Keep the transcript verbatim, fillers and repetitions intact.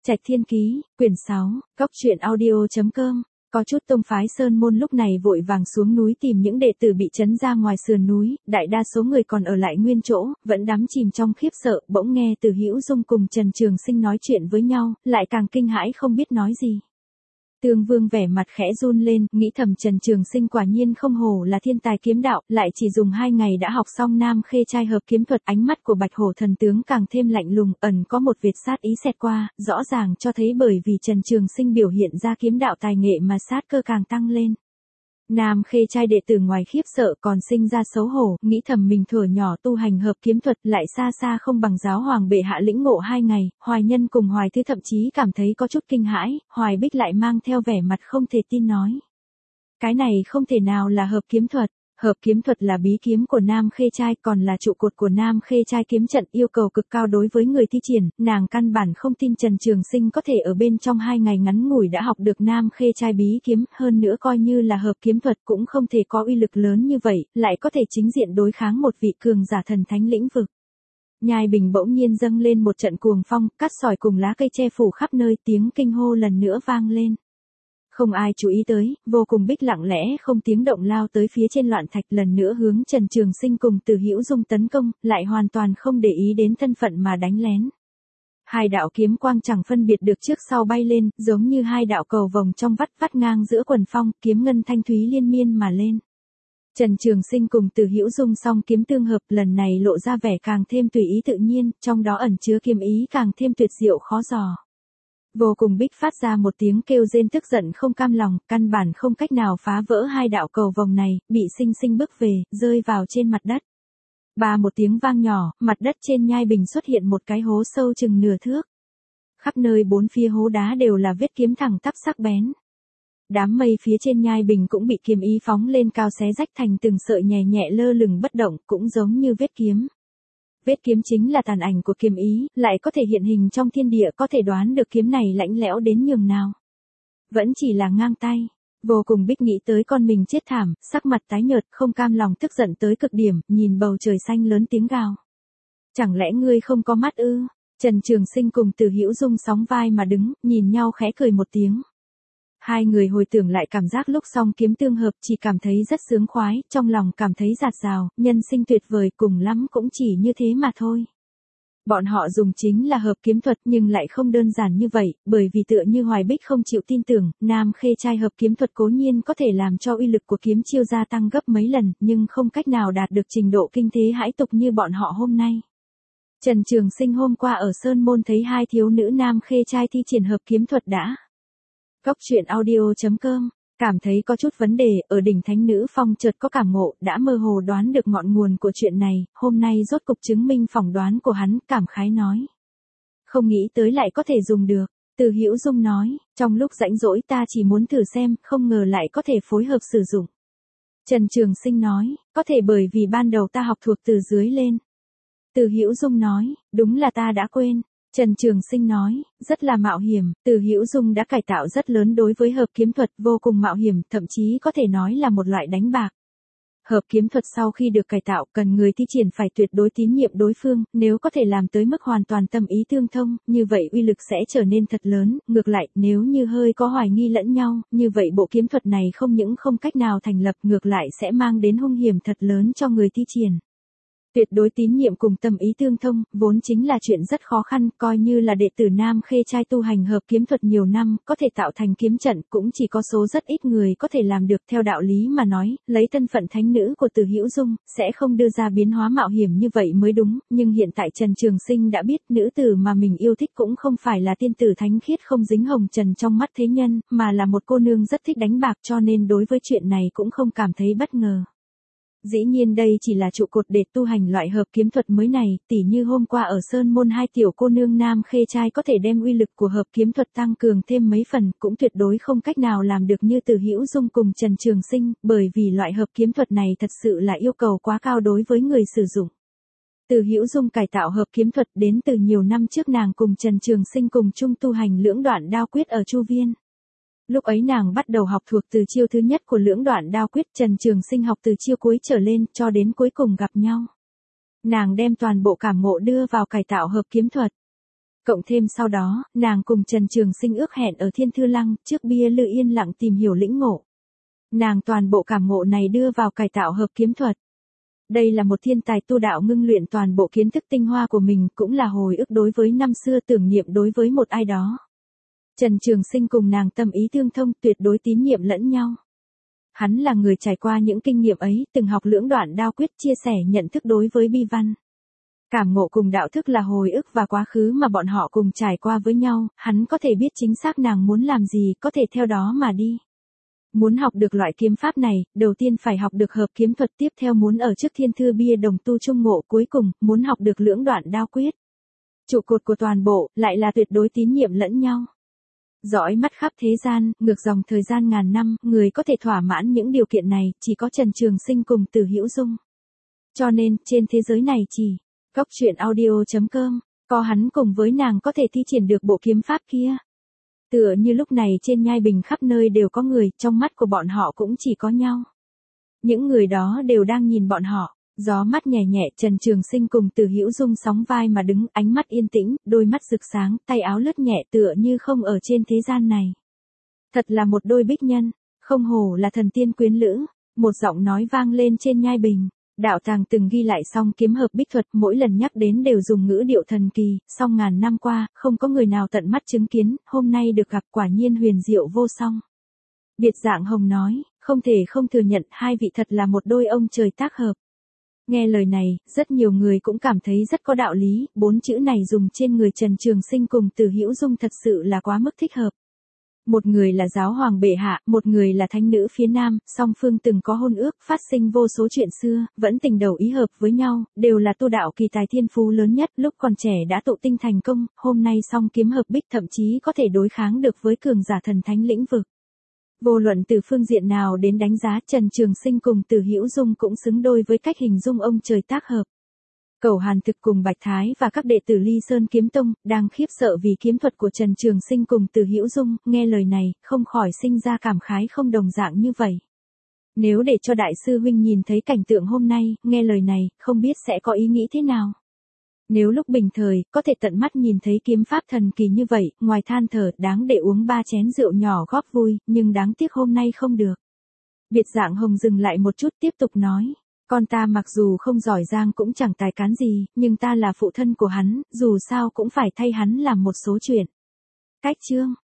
Trạch Thiên Ký, quyển sáu, Cóc truyện audio chấm com. Có chút tông phái Sơn Môn lúc này vội vàng xuống núi tìm những đệ tử bị trấn ra ngoài sườn núi, đại đa số người còn ở lại nguyên chỗ, vẫn đắm chìm trong khiếp sợ, bỗng nghe Từ Hữu Dung cùng Trần Trường Sinh nói chuyện với nhau, lại càng kinh hãi không biết nói gì. Tương Vương vẻ mặt khẽ run lên, nghĩ thầm Trần Trường Sinh quả nhiên không hổ là thiên tài kiếm đạo, lại chỉ dùng hai ngày đã học xong Nam Khê Trai hợp kiếm thuật. Ánh mắt của Bạch Hổ thần tướng càng thêm lạnh lùng, ẩn có một vệt sát ý xẹt qua, rõ ràng cho thấy bởi vì Trần Trường Sinh biểu hiện ra kiếm đạo tài nghệ mà sát cơ càng tăng lên. Nam Khê Trai đệ tử ngoài khiếp sợ còn sinh ra xấu hổ, nghĩ thầm mình thuở nhỏ tu hành hợp kiếm thuật lại xa xa không bằng giáo hoàng bệ hạ lĩnh ngộ hai ngày. Hoài Nhân cùng Hoài Thư thậm chí cảm thấy có chút kinh hãi, Hoài Bích lại mang theo vẻ mặt không thể tin nói: cái này không thể nào là hợp kiếm thuật. Hợp kiếm thuật là bí kiếm của Nam Khê Trai, còn là trụ cột của Nam Khê Trai kiếm trận, yêu cầu cực cao đối với người thi triển, nàng căn bản không tin Trần Trường Sinh có thể ở bên trong hai ngày ngắn ngủi đã học được Nam Khê Trai bí kiếm, hơn nữa coi như là hợp kiếm thuật cũng không thể có uy lực lớn như vậy, lại có thể chính diện đối kháng một vị cường giả thần thánh lĩnh vực. Nhai Bình bỗng nhiên dâng lên một trận cuồng phong, cát sỏi cùng lá cây che phủ khắp nơi, tiếng kinh hô lần nữa vang lên. Không ai chú ý tới, Vô Cùng Bích lặng lẽ không tiếng động lao tới phía trên loạn thạch, lần nữa hướng Trần Trường Sinh cùng Từ Hữu Dung tấn công, lại hoàn toàn không để ý đến thân phận mà đánh lén. Hai đạo kiếm quang chẳng phân biệt được trước sau bay lên, giống như hai đạo cầu vồng trong vắt vắt ngang giữa quần phong, kiếm ngân thanh thúy liên miên mà lên. Trần Trường Sinh cùng Từ Hữu Dung song kiếm tương hợp, lần này lộ ra vẻ càng thêm tùy ý tự nhiên, trong đó ẩn chứa kiếm ý càng thêm tuyệt diệu khó dò. Vô Cùng Bích phát ra một tiếng kêu rên tức giận không cam lòng, căn bản không cách nào phá vỡ hai đạo cầu vồng này, bị sinh sinh bước về, rơi vào trên mặt đất. Ba một tiếng vang nhỏ, mặt đất trên Nhai Bình xuất hiện một cái hố sâu chừng nửa thước. Khắp nơi bốn phía hố đá đều là vết kiếm thẳng tắp sắc bén. Đám mây phía trên Nhai Bình cũng bị kiếm ý phóng lên cao xé rách thành từng sợi nhẹ nhẹ lơ lửng bất động, cũng giống như vết kiếm. Vết kiếm chính là tàn ảnh của kiếm ý, lại có thể hiện hình trong thiên địa, có thể đoán được kiếm này lạnh lẽo đến nhường nào. Vẫn chỉ là ngang tay. Vô Cùng Bích nghĩ tới con mình chết thảm, sắc mặt tái nhợt, không cam lòng tức giận tới cực điểm, nhìn bầu trời xanh lớn tiếng gào: chẳng lẽ ngươi không có mắt ư? Trần Trường Sinh cùng Từ Hữu Dung sóng vai mà đứng, nhìn nhau khẽ cười một tiếng. Hai người hồi tưởng lại cảm giác lúc song kiếm tương hợp, chỉ cảm thấy rất sướng khoái, trong lòng cảm thấy dạt dào, nhân sinh tuyệt vời, cùng lắm cũng chỉ như thế mà thôi. Bọn họ dùng chính là hợp kiếm thuật nhưng lại không đơn giản như vậy, bởi vì tựa như Hoài Bích không chịu tin tưởng, Nam Khê Trai hợp kiếm thuật cố nhiên có thể làm cho uy lực của kiếm chiêu gia tăng gấp mấy lần, nhưng không cách nào đạt được trình độ kinh thế hãi tục như bọn họ hôm nay. Trần Trường Sinh hôm qua ở Sơn Môn thấy hai thiếu nữ Nam Khê Trai thi triển hợp kiếm thuật đã. Cóc truyện audio chấm com, cảm thấy có chút vấn đề, ở đỉnh Thánh Nữ Phong chợt có cảm ngộ, đã mơ hồ đoán được ngọn nguồn của chuyện này, hôm nay rốt cục chứng minh phỏng đoán của hắn, cảm khái nói: không nghĩ tới lại có thể dùng được. Từ Hữu Dung nói: trong lúc rảnh rỗi ta chỉ muốn thử xem, không ngờ lại có thể phối hợp sử dụng. Trần Trường Sinh nói: có thể bởi vì ban đầu ta học thuộc từ dưới lên. Từ Hữu Dung nói: đúng là ta đã quên. Trần Trường Sinh nói: rất là mạo hiểm. Từ Hữu Dung đã cải tạo rất lớn đối với hợp kiếm thuật, vô cùng mạo hiểm, thậm chí có thể nói là một loại đánh bạc. Hợp kiếm thuật sau khi được cải tạo, cần người thi triển phải tuyệt đối tín nhiệm đối phương, nếu có thể làm tới mức hoàn toàn tâm ý tương thông, như vậy uy lực sẽ trở nên thật lớn, ngược lại, nếu như hơi có hoài nghi lẫn nhau, như vậy bộ kiếm thuật này không những không cách nào thành lập, ngược lại sẽ mang đến hung hiểm thật lớn cho người thi triển. Tuyệt đối tín nhiệm cùng tâm ý tương thông, vốn chính là chuyện rất khó khăn, coi như là đệ tử Nam Khê Trai tu hành hợp kiếm thuật nhiều năm, có thể tạo thành kiếm trận, cũng chỉ có số rất ít người có thể làm được. Theo đạo lý mà nói, lấy thân phận thánh nữ của Từ Hữu Dung, sẽ không đưa ra biến hóa mạo hiểm như vậy mới đúng, nhưng hiện tại Trần Trường Sinh đã biết, nữ tử mà mình yêu thích cũng không phải là tiên tử thánh khiết không dính hồng trần trong mắt thế nhân, mà là một cô nương rất thích đánh bạc, cho nên đối với chuyện này cũng không cảm thấy bất ngờ. Dĩ nhiên đây chỉ là trụ cột để tu hành loại hợp kiếm thuật mới này, tỉ như hôm qua ở Sơn Môn hai tiểu cô nương Nam Khê Trai có thể đem uy lực của hợp kiếm thuật tăng cường thêm mấy phần, cũng tuyệt đối không cách nào làm được như Từ Hữu Dung cùng Trần Trường Sinh, bởi vì loại hợp kiếm thuật này thật sự là yêu cầu quá cao đối với người sử dụng. Từ Hữu Dung cải tạo hợp kiếm thuật đến từ nhiều năm trước, nàng cùng Trần Trường Sinh cùng chung tu hành lưỡng đoạn đao quyết ở Chu Viên. Lúc ấy nàng bắt đầu học thuộc từ chiêu thứ nhất của lưỡng đoạn đao quyết, Trần Trường Sinh học từ chiêu cuối trở lên, cho đến cuối cùng gặp nhau. Nàng đem toàn bộ cảm ngộ đưa vào cải tạo hợp kiếm thuật. Cộng thêm sau đó, nàng cùng Trần Trường Sinh ước hẹn ở Thiên Thư Lăng, trước bia lư yên lặng tìm hiểu lĩnh ngộ. Nàng toàn bộ cảm ngộ này đưa vào cải tạo hợp kiếm thuật. Đây là một thiên tài tu đạo ngưng luyện toàn bộ kiến thức tinh hoa của mình, cũng là hồi ức đối với năm xưa, tưởng niệm đối với một ai đó. Trần Trường Sinh cùng nàng tâm ý tương thông, tuyệt đối tín nhiệm lẫn nhau. Hắn là người trải qua những kinh nghiệm ấy, từng học lưỡng đoạn đao quyết, chia sẻ nhận thức đối với bi văn. Cảm ngộ cùng đạo thức là hồi ức và quá khứ mà bọn họ cùng trải qua với nhau, hắn có thể biết chính xác nàng muốn làm gì, có thể theo đó mà đi. Muốn học được loại kiếm pháp này, đầu tiên phải học được hợp kiếm thuật, tiếp theo muốn ở trước thiên thư bia đồng tu trung ngộ, cuối cùng, muốn học được lưỡng đoạn đao quyết. Trụ cột của toàn bộ, lại là tuyệt đối tín nhiệm lẫn nhau. Dõi mắt khắp thế gian, ngược dòng thời gian ngàn năm, người có thể thỏa mãn những điều kiện này, chỉ có Trần Trường Sinh cùng Từ Hữu Dung. Cho nên, trên thế giới này chỉ, góc truyện audio chấm com, có hắn cùng với nàng có thể thi triển được bộ kiếm pháp kia. Tựa như lúc này trên nhai bình khắp nơi đều có người, trong mắt của bọn họ cũng chỉ có nhau. Những người đó đều đang nhìn bọn họ, gió mắt nhẹ nhẹ, Trần Trường Sinh cùng Từ Hữu Dung sóng vai mà đứng, ánh mắt yên tĩnh, đôi mắt rực sáng, tay áo lướt nhẹ tựa như không ở trên thế gian này. Thật là một đôi bích nhân, không hổ là thần tiên quyến lữ, một giọng nói vang lên trên nhai bình. Đạo tàng từng ghi lại xong kiếm hợp bích thuật, mỗi lần nhắc đến đều dùng ngữ điệu thần kỳ, song ngàn năm qua, không có người nào tận mắt chứng kiến, hôm nay được gặp quả nhiên huyền diệu vô song. Biệt Dạng Hồng nói, không thể không thừa nhận hai vị thật là một đôi ông trời tác hợp. Nghe lời này, rất nhiều người cũng cảm thấy rất có đạo lý, bốn chữ này dùng trên người Trần Trường Sinh cùng Từ Hữu Dung thật sự là quá mức thích hợp. Một người là giáo hoàng bệ hạ, một người là thánh nữ phía nam, song phương từng có hôn ước, phát sinh vô số chuyện xưa, vẫn tình đầu ý hợp với nhau, đều là tu đạo kỳ tài thiên phú lớn nhất, lúc còn trẻ đã tụ tinh thành công, hôm nay song kiếm hợp bích thậm chí có thể đối kháng được với cường giả thần thánh lĩnh vực. Vô luận từ phương diện nào đến đánh giá, Trần Trường Sinh cùng Từ Hữu Dung cũng xứng đôi với cách hình dung ông trời tác hợp. Cẩu Hàn Thực cùng Bạch Thái và các đệ tử Ly Sơn Kiếm Tông, đang khiếp sợ vì kiếm thuật của Trần Trường Sinh cùng Từ Hữu Dung, nghe lời này, không khỏi sinh ra cảm khái không đồng dạng như vậy. Nếu để cho đại sư huynh nhìn thấy cảnh tượng hôm nay, nghe lời này, không biết sẽ có ý nghĩ thế nào. Nếu lúc bình thời, có thể tận mắt nhìn thấy kiếm pháp thần kỳ như vậy, ngoài than thở, đáng để uống ba chén rượu nhỏ góp vui, nhưng đáng tiếc hôm nay không được. Biệt Dạng Hồng dừng lại một chút tiếp tục nói. Con ta mặc dù không giỏi giang cũng chẳng tài cán gì, nhưng ta là phụ thân của hắn, dù sao cũng phải thay hắn làm một số chuyện. Cách chương